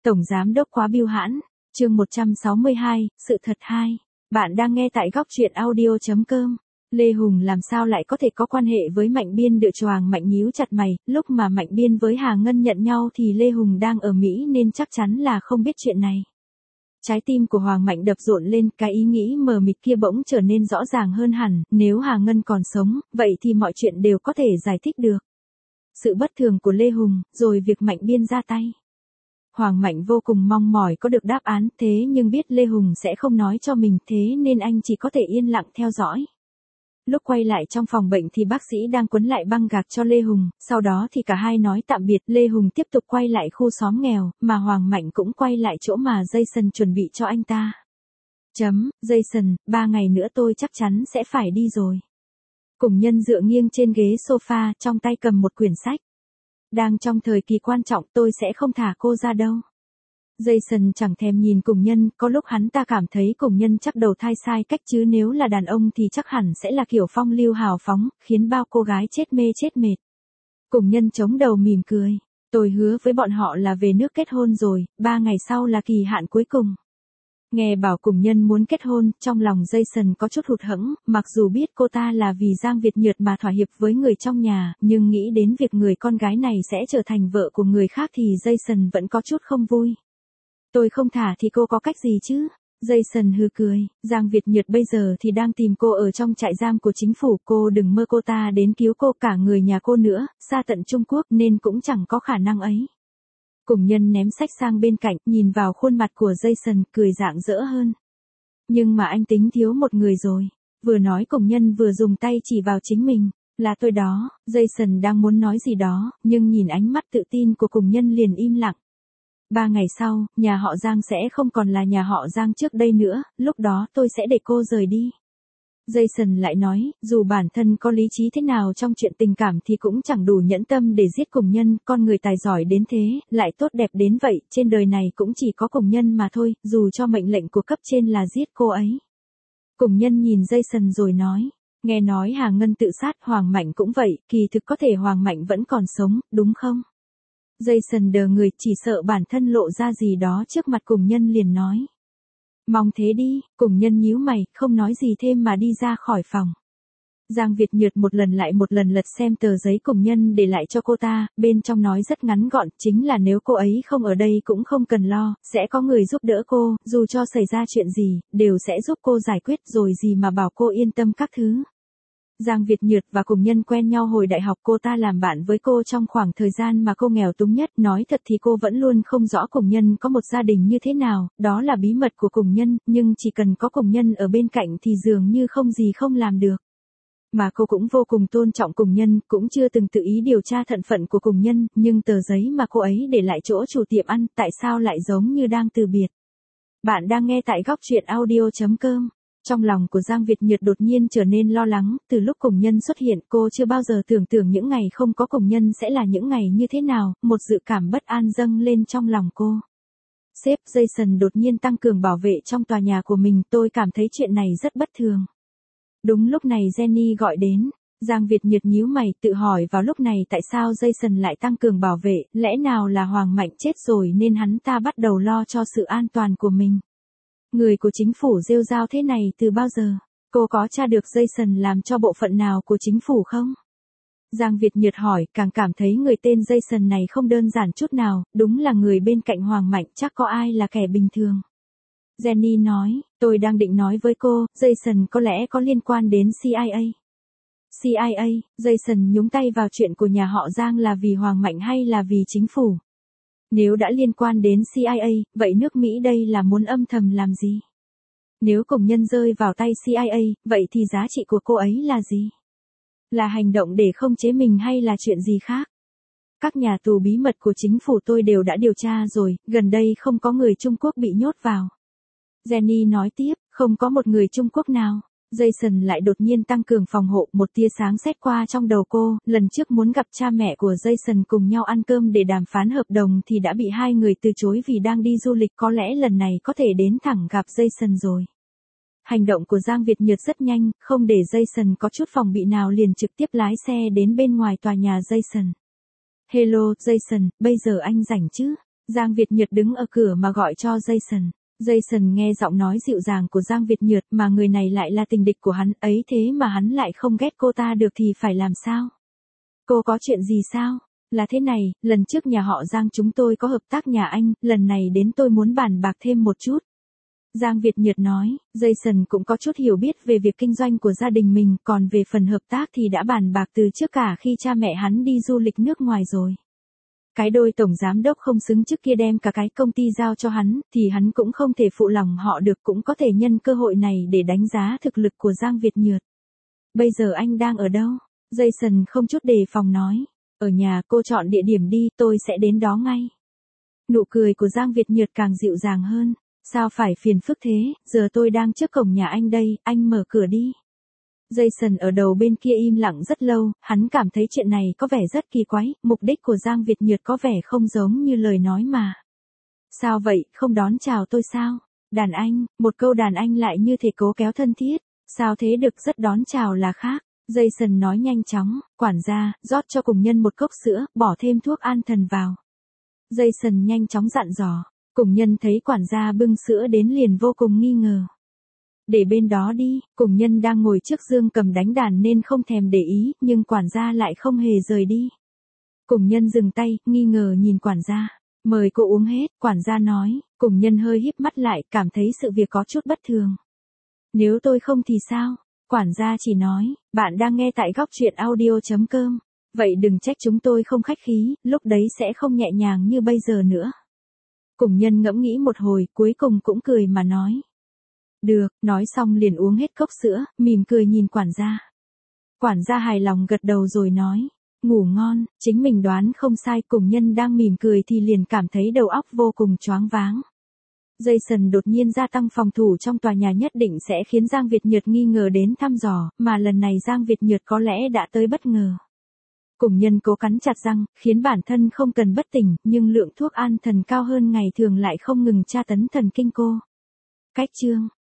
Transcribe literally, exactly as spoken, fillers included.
Tổng Giám đốc quá bưu hãn, chương một trăm sáu mươi hai, sự thật hai. Bạn đang nghe tại góc truyện audio chấm com. Lê Hùng làm sao lại có thể có quan hệ với Mạnh Biên? Địa choàng Mạnh nhíu chặt mày, lúc mà Mạnh Biên với Hà Ngân nhận nhau thì Lê Hùng đang ở Mỹ nên chắc chắn là không biết chuyện này. Trái tim của Hoàng Mạnh đập rộn lên, cái ý nghĩ mờ mịt kia bỗng trở nên rõ ràng hơn hẳn, nếu Hà Ngân còn sống, vậy thì mọi chuyện đều có thể giải thích được. Sự bất thường của Lê Hùng, rồi việc Mạnh Biên ra tay. Hoàng Mạnh vô cùng mong mỏi có được đáp án, thế nhưng biết Lê Hùng sẽ không nói cho mình, thế nên anh chỉ có thể yên lặng theo dõi. Lúc quay lại trong phòng bệnh thì bác sĩ đang quấn lại băng gạc cho Lê Hùng, sau đó thì cả hai nói tạm biệt, Lê Hùng tiếp tục quay lại khu xóm nghèo, mà Hoàng Mạnh cũng quay lại chỗ mà Jason chuẩn bị cho anh ta. Chấm, Jason, ba ngày nữa tôi chắc chắn sẽ phải đi rồi. Cùng Nhân dựa nghiêng trên ghế sofa, trong tay cầm một quyển sách. Đang trong thời kỳ quan trọng, tôi sẽ không thả cô ra đâu. Jason chẳng thèm nhìn Cùng Nhân, có lúc hắn ta cảm thấy Cùng Nhân chắc đầu thai sai cách, chứ nếu là đàn ông thì chắc hẳn sẽ là kiểu phong lưu hào phóng, khiến bao cô gái chết mê chết mệt. Cùng Nhân chống đầu mỉm cười. Tôi hứa với bọn họ là về nước kết hôn rồi, ba ngày sau là kỳ hạn cuối cùng. Nghe bảo Cùng Nhân muốn kết hôn, trong lòng Jason có chút hụt hẫng, mặc dù biết cô ta là vì Giang Việt Nhược mà thỏa hiệp với người trong nhà, nhưng nghĩ đến việc người con gái này sẽ trở thành vợ của người khác thì Jason vẫn có chút không vui. Tôi không thả thì cô có cách gì chứ? Jason hừ cười, Giang Việt Nhược bây giờ thì đang tìm cô ở trong trại giam của chính phủ, cô đừng mơ cô ta đến cứu cô, cả người nhà cô nữa, xa tận Trung Quốc nên cũng chẳng có khả năng ấy. Cùng Nhân ném sách sang bên cạnh, nhìn vào khuôn mặt của Jason, cười rạng rỡ hơn. Nhưng mà anh tính thiếu một người rồi. Vừa nói Cùng Nhân vừa dùng tay chỉ vào chính mình. Là tôi đó. Jason đang muốn nói gì đó, nhưng nhìn ánh mắt tự tin của Cùng Nhân liền im lặng. Ba ngày sau, nhà họ Giang sẽ không còn là nhà họ Giang trước đây nữa, lúc đó tôi sẽ để cô rời đi. Jason lại nói, dù bản thân có lý trí thế nào trong chuyện tình cảm thì cũng chẳng đủ nhẫn tâm để giết Cùng Nhân, con người tài giỏi đến thế, lại tốt đẹp đến vậy, trên đời này cũng chỉ có Cùng Nhân mà thôi, dù cho mệnh lệnh của cấp trên là giết cô ấy. Cùng Nhân nhìn Jason rồi nói, nghe nói Hà Ngân tự sát, Hoàng Mạnh cũng vậy, kỳ thực có thể Hoàng Mạnh vẫn còn sống, đúng không? Jason đờ người, chỉ sợ bản thân lộ ra gì đó trước mặt Cùng Nhân liền nói. Mong thế đi, Cùng Nhân nhíu mày, không nói gì thêm mà đi ra khỏi phòng. Giang Việt Nhược một lần lại một lần lật xem tờ giấy Cùng Nhân để lại cho cô ta, bên trong nói rất ngắn gọn, chính là nếu cô ấy không ở đây cũng không cần lo, sẽ có người giúp đỡ cô, dù cho xảy ra chuyện gì, đều sẽ giúp cô giải quyết, rồi gì mà bảo cô yên tâm các thứ. Giang Việt Nhược và Cùng Nhân quen nhau hồi đại học, cô ta làm bạn với cô trong khoảng thời gian mà cô nghèo túng nhất, nói thật thì cô vẫn luôn không rõ Cùng Nhân có một gia đình như thế nào, đó là bí mật của Cùng Nhân, nhưng chỉ cần có Cùng Nhân ở bên cạnh thì dường như không gì không làm được. Mà cô cũng vô cùng tôn trọng Cùng Nhân, cũng chưa từng tự ý điều tra thân phận của Cùng Nhân, nhưng tờ giấy mà cô ấy để lại chỗ chủ tiệm ăn, tại sao lại giống như đang từ biệt. Bạn đang nghe tại góc truyện audio chấm com. Trong lòng của Giang Việt Nhược đột nhiên trở nên lo lắng, từ lúc Cùng Nhân xuất hiện cô chưa bao giờ tưởng tượng những ngày không có Cùng Nhân sẽ là những ngày như thế nào, một dự cảm bất an dâng lên trong lòng cô. Sếp Jason đột nhiên tăng cường bảo vệ trong tòa nhà của mình, tôi cảm thấy chuyện này rất bất thường. Đúng lúc này Jenny gọi đến, Giang Việt Nhược nhíu mày tự hỏi vào lúc này tại sao Jason lại tăng cường bảo vệ, lẽ nào là Hoàng Mạnh chết rồi nên hắn ta bắt đầu lo cho sự an toàn của mình. Người của chính phủ rêu rao thế này từ bao giờ? Cô có tra được Jason làm cho bộ phận nào của chính phủ không? Giang Việt Nhược hỏi, càng cảm thấy người tên Jason này không đơn giản chút nào, đúng là người bên cạnh Hoàng Mạnh, chắc có ai là kẻ bình thường. Jenny nói, tôi đang định nói với cô, Jason có lẽ có liên quan đến C I A. C I A, Jason nhúng tay vào chuyện của nhà họ Giang là vì Hoàng Mạnh hay là vì chính phủ? Nếu đã liên quan đến C I A, vậy nước Mỹ đây là muốn âm thầm làm gì? Nếu Cùng Nhân rơi vào tay C I A, vậy thì giá trị của cô ấy là gì? Là hành động để không chế mình hay là chuyện gì khác? Các nhà tù bí mật của chính phủ tôi đều đã điều tra rồi, gần đây không có người Trung Quốc bị nhốt vào. Jenny nói tiếp, không có một người Trung Quốc nào. Jason lại đột nhiên tăng cường phòng hộ, một tia sáng xét qua trong đầu cô, lần trước muốn gặp cha mẹ của Jason cùng nhau ăn cơm để đàm phán hợp đồng thì đã bị hai người từ chối vì đang đi du lịch, có lẽ lần này có thể đến thẳng gặp Jason rồi. Hành động của Giang Việt Nhược rất nhanh, không để Jason có chút phòng bị nào liền trực tiếp lái xe đến bên ngoài tòa nhà Jason. Hello, Jason, bây giờ anh rảnh chứ? Giang Việt Nhật đứng ở cửa mà gọi cho Jason. Jason nghe giọng nói dịu dàng của Giang Việt Nhật mà người này lại là tình địch của hắn, ấy thế mà hắn lại không ghét cô ta được thì phải làm sao? Cô có chuyện gì sao? Là thế này, lần trước nhà họ Giang chúng tôi có hợp tác nhà anh, lần này đến tôi muốn bàn bạc thêm một chút. Giang Việt Nhật nói, Jason cũng có chút hiểu biết về việc kinh doanh của gia đình mình, còn về phần hợp tác thì đã bàn bạc từ trước cả khi cha mẹ hắn đi du lịch nước ngoài rồi. Cái đôi tổng giám đốc không xứng trước kia đem cả cái công ty giao cho hắn, thì hắn cũng không thể phụ lòng họ được, cũng có thể nhân cơ hội này để đánh giá thực lực của Giang Việt Nhật. Bây giờ anh đang ở đâu? Jason không chút đề phòng nói. Ở nhà, cô chọn địa điểm đi, tôi sẽ đến đó ngay. Nụ cười của Giang Việt Nhật càng dịu dàng hơn. Sao phải phiền phức thế, giờ tôi đang trước cổng nhà anh đây, anh mở cửa đi. Jason ở đầu bên kia im lặng rất lâu, hắn cảm thấy chuyện này có vẻ rất kỳ quái, mục đích của Giang Việt Nhật có vẻ không giống như lời nói mà. Sao vậy, không đón chào tôi sao? Đàn anh, một câu đàn anh lại như thể cố kéo thân thiết, sao thế được, rất đón chào là khác. Jason nói nhanh chóng, quản gia, rót cho cùng nhân một cốc sữa, bỏ thêm thuốc an thần vào. Jason nhanh chóng dặn dò, cùng nhân thấy quản gia bưng sữa đến liền vô cùng nghi ngờ. Để bên đó đi, cùng nhân đang ngồi trước dương cầm đánh đàn nên không thèm để ý, nhưng quản gia lại không hề rời đi. Cùng nhân dừng tay, nghi ngờ nhìn quản gia, mời cô uống hết, quản gia nói, cùng nhân hơi híp mắt lại, cảm thấy sự việc có chút bất thường. Nếu tôi không thì sao? Quản gia chỉ nói, bạn đang nghe tại góc truyện audio chấm com, vậy đừng trách chúng tôi không khách khí, lúc đấy sẽ không nhẹ nhàng như bây giờ nữa. Cùng nhân ngẫm nghĩ một hồi, cuối cùng cũng cười mà nói. Được, nói xong liền uống hết cốc sữa, mỉm cười nhìn quản gia. Quản gia hài lòng gật đầu rồi nói, ngủ ngon, chính mình đoán không sai, cùng nhân đang mỉm cười thì liền cảm thấy đầu óc vô cùng choáng váng. Jason đột nhiên gia tăng phòng thủ trong tòa nhà nhất định sẽ khiến Giang Việt Nhật nghi ngờ đến thăm dò, mà lần này Giang Việt Nhật có lẽ đã tới bất ngờ. Cùng nhân cố cắn chặt răng, khiến bản thân không cần bất tỉnh, nhưng lượng thuốc an thần cao hơn ngày thường lại không ngừng tra tấn thần kinh cô. Cách chương